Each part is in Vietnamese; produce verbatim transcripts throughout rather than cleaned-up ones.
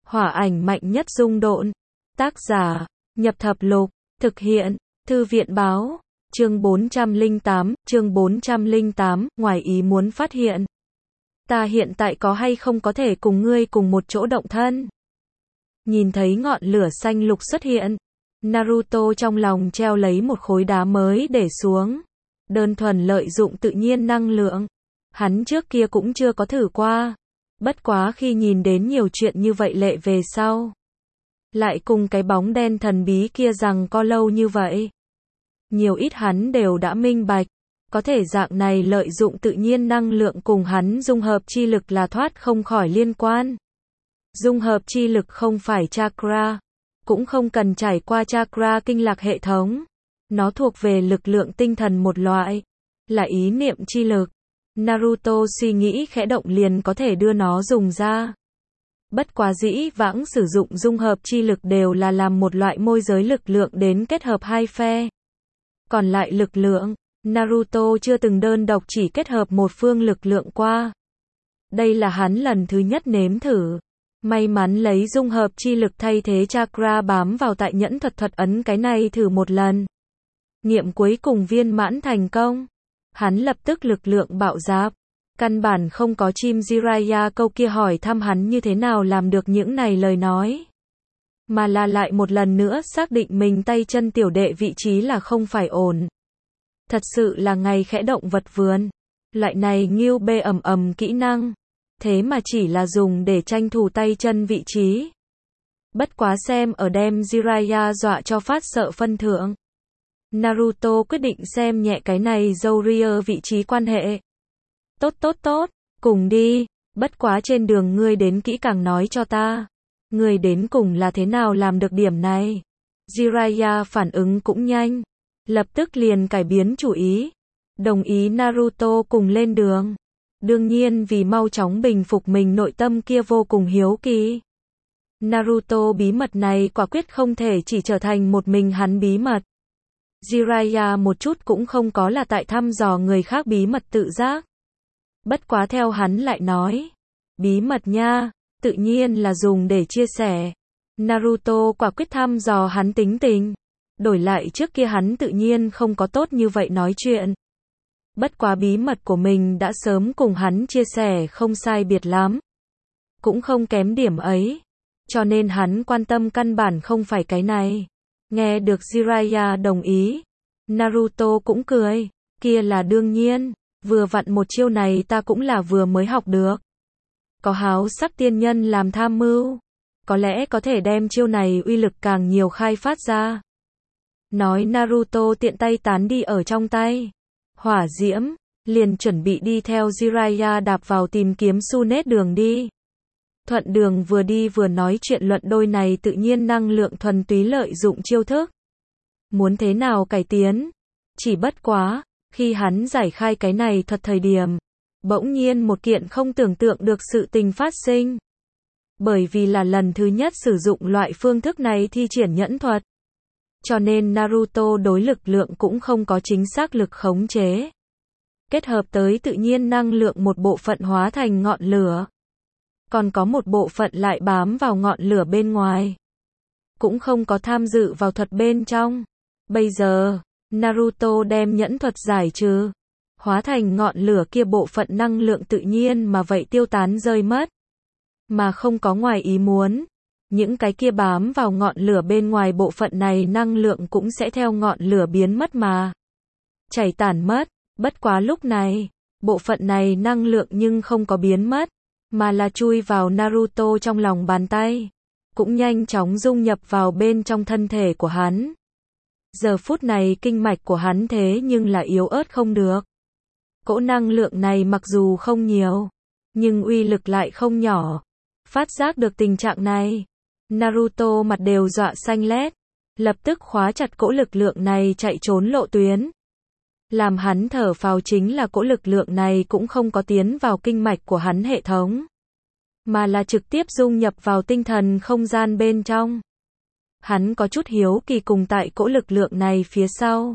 Hỏa ảnh mạnh nhất dung độn. Tác giả, Nhập Thập Lục. Thực hiện, Thư viện báo. Chương bốn trăm lẻ tám, chương bốn trăm lẻ tám, ngoài ý muốn phát hiện. Ta hiện tại có hay không có thể cùng ngươi cùng một chỗ động thân? Nhìn thấy ngọn lửa xanh lục xuất hiện, Naruto trong lòng treo lấy một khối đá mới để xuống. Đơn thuần lợi dụng tự nhiên năng lượng. Hắn trước kia cũng chưa có thử qua. Bất quá khi nhìn đến nhiều chuyện như vậy lệ về sau. Lại cùng cái bóng đen thần bí kia rằng có lâu như vậy. Nhiều ít hắn đều đã minh bạch. Có thể dạng này lợi dụng tự nhiên năng lượng cùng hắn dung hợp chi lực là thoát không khỏi liên quan. Dung hợp chi lực không phải chakra. Cũng không cần trải qua chakra kinh lạc hệ thống. Nó thuộc về lực lượng tinh thần một loại. Là ý niệm chi lực. Naruto suy nghĩ khẽ động liền có thể đưa nó dùng ra. Bất quá dĩ vãng sử dụng dung hợp chi lực đều là làm một loại môi giới lực lượng đến kết hợp hai phe. Còn lại lực lượng, Naruto chưa từng đơn độc chỉ kết hợp một phương lực lượng qua. Đây là hắn lần thứ nhất nếm thử. May mắn lấy dung hợp chi lực thay thế chakra bám vào tại nhẫn thuật thuật ấn cái này thử một lần. Nghiệm cuối cùng viên mãn thành công. Hắn lập tức lực lượng bạo dạp. Căn bản không có chim Jiraiya câu kia hỏi thăm hắn như thế nào làm được những này lời nói. Mà là lại một lần nữa xác định mình tay chân tiểu đệ vị trí là không phải ổn. Thật sự là ngày khẽ động vật vườn. Loại này nghiêu bê ầm ầm kỹ năng. Thế mà chỉ là dùng để tranh thủ tay chân vị trí. Bất quá xem ở đem Jiraiya dọa cho phát sợ phân thượng. Naruto quyết định xem nhẹ cái này Zoria vị trí quan hệ. Tốt tốt tốt, cùng đi, bất quá trên đường ngươi đến kỹ càng nói cho ta. Ngươi đến cùng là thế nào làm được điểm này? Jiraiya phản ứng cũng nhanh. Lập tức liền cải biến chủ ý. Đồng ý Naruto cùng lên đường. Đương nhiên vì mau chóng bình phục mình nội tâm kia vô cùng hiếu kỳ. Naruto bí mật này quả quyết không thể chỉ trở thành một mình hắn bí mật. Jiraiya một chút cũng không có là tại thăm dò người khác bí mật tự giác. Bất quá theo hắn lại nói. Bí mật nha, tự nhiên là dùng để chia sẻ. Naruto quả quyết thăm dò hắn tính tình. Đổi lại trước kia hắn tự nhiên không có tốt như vậy nói chuyện. Bất quá bí mật của mình đã sớm cùng hắn chia sẻ không sai biệt lắm. Cũng không kém điểm ấy. Cho nên hắn quan tâm căn bản không phải cái này. Nghe được Jiraiya đồng ý. Naruto cũng cười. Kia là đương nhiên. Vừa vặn một chiêu này ta cũng là vừa mới học được. Có háo sắc tiên nhân làm tham mưu. Có lẽ có thể đem chiêu này uy lực càng nhiều khai phát ra. Nói Naruto tiện tay tán đi ở trong tay. Hỏa diễm, liền chuẩn bị đi theo Jiraiya đạp vào tìm kiếm Tsunade đường đi. Thuận đường vừa đi vừa nói chuyện luận đôi này tự nhiên năng lượng thuần túy lợi dụng chiêu thức. Muốn thế nào cải tiến? Chỉ bất quá, khi hắn giải khai cái này thuật thời điểm, bỗng nhiên một kiện không tưởng tượng được sự tình phát sinh. Bởi vì là lần thứ nhất sử dụng loại phương thức này thi triển nhẫn thuật. Cho nên Naruto đối lực lượng cũng không có chính xác lực khống chế. Kết hợp tới tự nhiên năng lượng một bộ phận hóa thành ngọn lửa. Còn có một bộ phận lại bám vào ngọn lửa bên ngoài. Cũng không có tham dự vào thuật bên trong. Bây giờ, Naruto đem nhẫn thuật giải trừ. Hóa thành ngọn lửa kia bộ phận năng lượng tự nhiên mà vậy tiêu tán rơi mất. Mà không có ngoài ý muốn. Những cái kia bám vào ngọn lửa bên ngoài bộ phận này năng lượng cũng sẽ theo ngọn lửa biến mất mà. Chảy tản mất. Bất quá lúc này, bộ phận này năng lượng nhưng không có biến mất. Mà là chui vào Naruto trong lòng bàn tay. Cũng nhanh chóng dung nhập vào bên trong thân thể của hắn. Giờ phút này kinh mạch của hắn thế nhưng là yếu ớt không được. Cỗ năng lượng này mặc dù không nhiều, nhưng uy lực lại không nhỏ. Phát giác được tình trạng này, Naruto mặt đều dọa xanh lét. Lập tức khóa chặt cỗ lực lượng này chạy trốn lộ tuyến. Làm hắn thở phào chính là cỗ lực lượng này cũng không có tiến vào kinh mạch của hắn hệ thống. Mà là trực tiếp dung nhập vào tinh thần không gian bên trong. Hắn có chút hiếu kỳ cùng tại cỗ lực lượng này phía sau.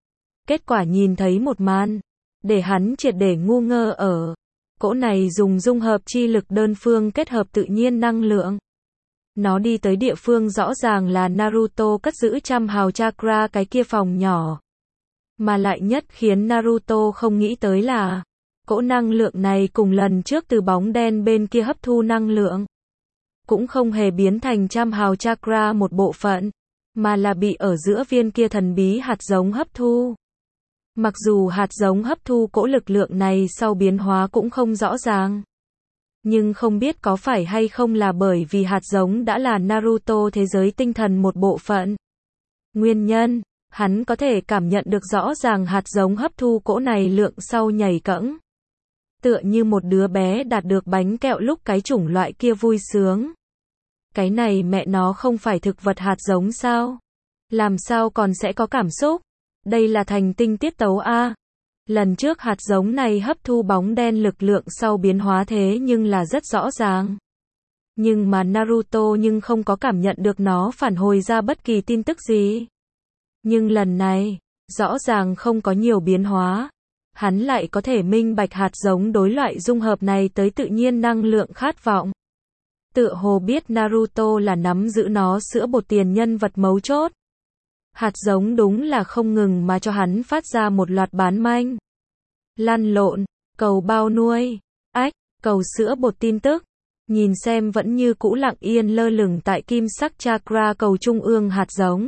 Kết quả nhìn thấy một màn. Để hắn triệt để ngu ngơ ở. Cỗ này dùng dung hợp chi lực đơn phương kết hợp tự nhiên năng lượng. Nó đi tới địa phương rõ ràng là Naruto cất giữ trăm hào chakra cái kia phòng nhỏ. Mà lại nhất khiến Naruto không nghĩ tới là cỗ năng lượng này cùng lần trước từ bóng đen bên kia hấp thu năng lượng. Cũng không hề biến thành trăm hào chakra một bộ phận, mà là bị ở giữa viên kia thần bí hạt giống hấp thu. Mặc dù hạt giống hấp thu cỗ lực lượng này sau biến hóa cũng không rõ ràng. Nhưng không biết có phải hay không là bởi vì hạt giống đã là Naruto thế giới tinh thần một bộ phận. Nguyên nhân, hắn có thể cảm nhận được rõ ràng hạt giống hấp thu cỗ này lượng sau nhảy cẫng. Tựa như một đứa bé đạt được bánh kẹo lúc cái chủng loại kia vui sướng. Cái này mẹ nó không phải thực vật hạt giống sao? Làm sao còn sẽ có cảm xúc? Đây là thành tinh tiết tấu a. Lần trước hạt giống này hấp thu bóng đen lực lượng sau biến hóa thế nhưng là rất rõ ràng. Nhưng mà Naruto nhưng không có cảm nhận được nó phản hồi ra bất kỳ tin tức gì. Nhưng lần này, rõ ràng không có nhiều biến hóa. Hắn lại có thể minh bạch hạt giống đối loại dung hợp này tới tự nhiên năng lượng khát vọng. Tựa hồ biết Naruto là nắm giữ nó sữa bột tiền nhân vật mấu chốt. Hạt giống đúng là không ngừng mà cho hắn phát ra một loạt bán manh. Lăn lộn, cầu bao nuôi, ách, cầu sữa bột tin tức. Nhìn xem vẫn như cũ lặng yên lơ lửng tại kim sắc chakra cầu trung ương hạt giống.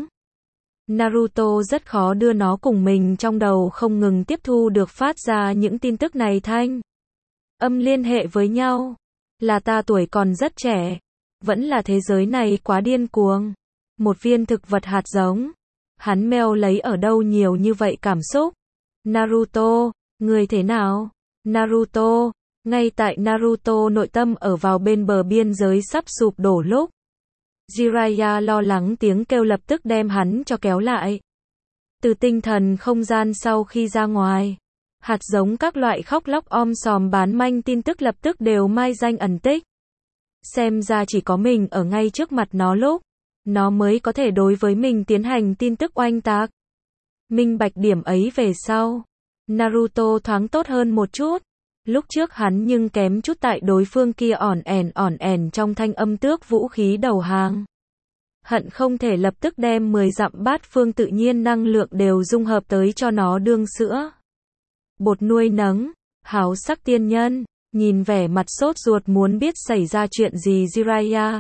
Naruto rất khó đưa nó cùng mình trong đầu không ngừng tiếp thu được phát ra những tin tức này thanh. Âm liên hệ với nhau. Là ta tuổi còn rất trẻ. Vẫn là thế giới này quá điên cuồng. Một viên thực vật hạt giống. Hắn meo lấy ở đâu nhiều như vậy cảm xúc. Naruto, người thế nào? Naruto, ngay tại Naruto nội tâm ở vào bên bờ biên giới sắp sụp đổ lúc. Jiraiya lo lắng tiếng kêu lập tức đem hắn cho kéo lại. Từ tinh thần không gian sau khi ra ngoài, hạt giống các loại khóc lóc om sòm bán manh tin tức lập tức đều mai danh ẩn tích. Xem ra chỉ có mình ở ngay trước mặt nó lúc, nó mới có thể đối với mình tiến hành tin tức oanh tạc. Minh bạch điểm ấy về sau, Naruto thoáng tốt hơn một chút. Lúc trước hắn nhưng kém chút tại đối phương kia ỏn ẻn ỏn ẻn trong thanh âm tước vũ khí đầu hàng. Hận không thể lập tức đem mười dặm bát phương tự nhiên năng lượng đều dung hợp tới cho nó đương sữa. Bột nuôi nấng, háo sắc tiên nhân, nhìn vẻ mặt sốt ruột muốn biết xảy ra chuyện gì Jiraiya.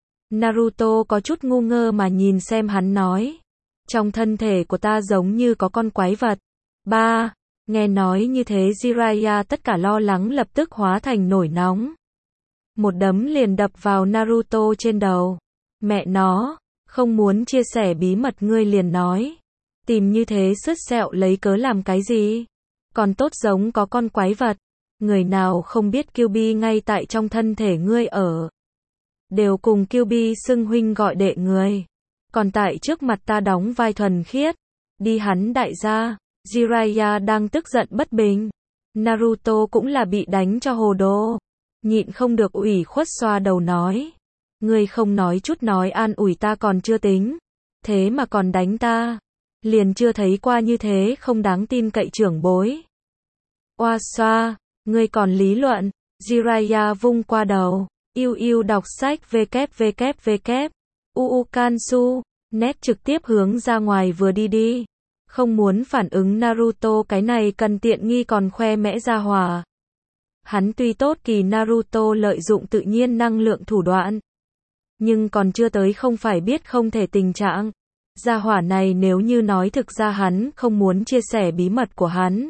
Naruto có chút ngu ngơ mà nhìn xem hắn nói. Trong thân thể của ta giống như có con quái vật. Ba. Nghe nói như thế Jiraiya tất cả lo lắng lập tức hóa thành nổi nóng. Một đấm liền đập vào Naruto trên đầu. Mẹ nó, không muốn chia sẻ bí mật ngươi liền nói. Tìm như thế sứt sẹo lấy cớ làm cái gì? Còn tốt giống có con quái vật. Người nào không biết Kyuubi ngay tại trong thân thể ngươi ở. Đều cùng Kyuubi xưng huynh gọi đệ người. Còn tại trước mặt ta đóng vai thuần khiết. Đi hắn đại gia. Jiraiya đang tức giận bất bình. Naruto cũng là bị đánh cho hồ đồ. Nhịn không được ủy khuất xoa đầu nói. Ngươi không nói chút nói an ủi ta còn chưa tính. Thế mà còn đánh ta. Liền chưa thấy qua như thế không đáng tin cậy trưởng bối. Oa xoa, ngươi còn lý luận. Jiraiya vung qua đầu. Yêu yêu đọc sách www. Uu Kansu. Nét trực tiếp hướng ra ngoài vừa đi đi. Không muốn phản ứng Naruto cái này cần tiện nghi còn khoe mẽ ra hòa. Hắn tuy tốt kỳ Naruto lợi dụng tự nhiên năng lượng thủ đoạn. Nhưng còn chưa tới không phải biết không thể tình trạng. Gia hỏa này nếu như nói thực ra hắn không muốn chia sẻ bí mật của hắn.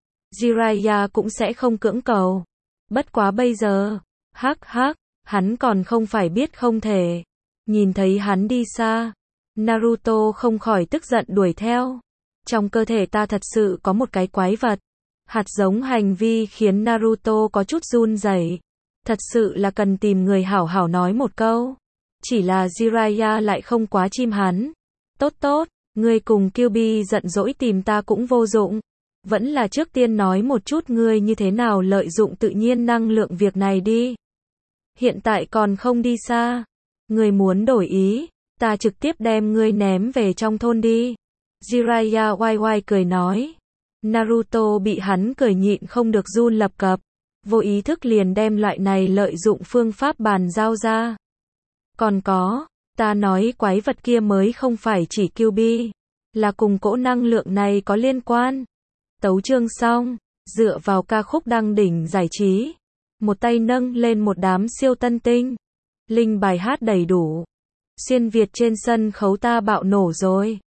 Jiraiya cũng sẽ không cưỡng cầu. Bất quá bây giờ, hắc hắc, hắn còn không phải biết không thể. Nhìn thấy hắn đi xa, Naruto không khỏi tức giận đuổi theo. Trong cơ thể ta thật sự có một cái quái vật. Hạt giống hành vi khiến Naruto có chút run rẩy. Thật sự là cần tìm người hảo hảo nói một câu. Chỉ là Jiraiya lại không quá chim hắn. Tốt tốt, ngươi cùng Kyuubi giận dỗi tìm ta cũng vô dụng. Vẫn là trước tiên nói một chút ngươi như thế nào lợi dụng tự nhiên năng lượng việc này đi. Hiện tại còn không đi xa. Ngươi muốn đổi ý, ta trực tiếp đem ngươi ném về trong thôn đi. Jiraiya oai oai cười nói. Naruto bị hắn cười nhịn không được run lập cập. Vô ý thức liền đem loại này lợi dụng phương pháp bàn giao ra. Còn có, ta nói quái vật kia mới không phải chỉ Q B, là cùng cỗ năng lượng này có liên quan. Tấu chương xong, dựa vào ca khúc đăng đỉnh giải trí. Một tay nâng lên một đám siêu tân tinh. Linh bài hát đầy đủ. Xuyên Việt trên sân khấu ta bạo nổ rồi.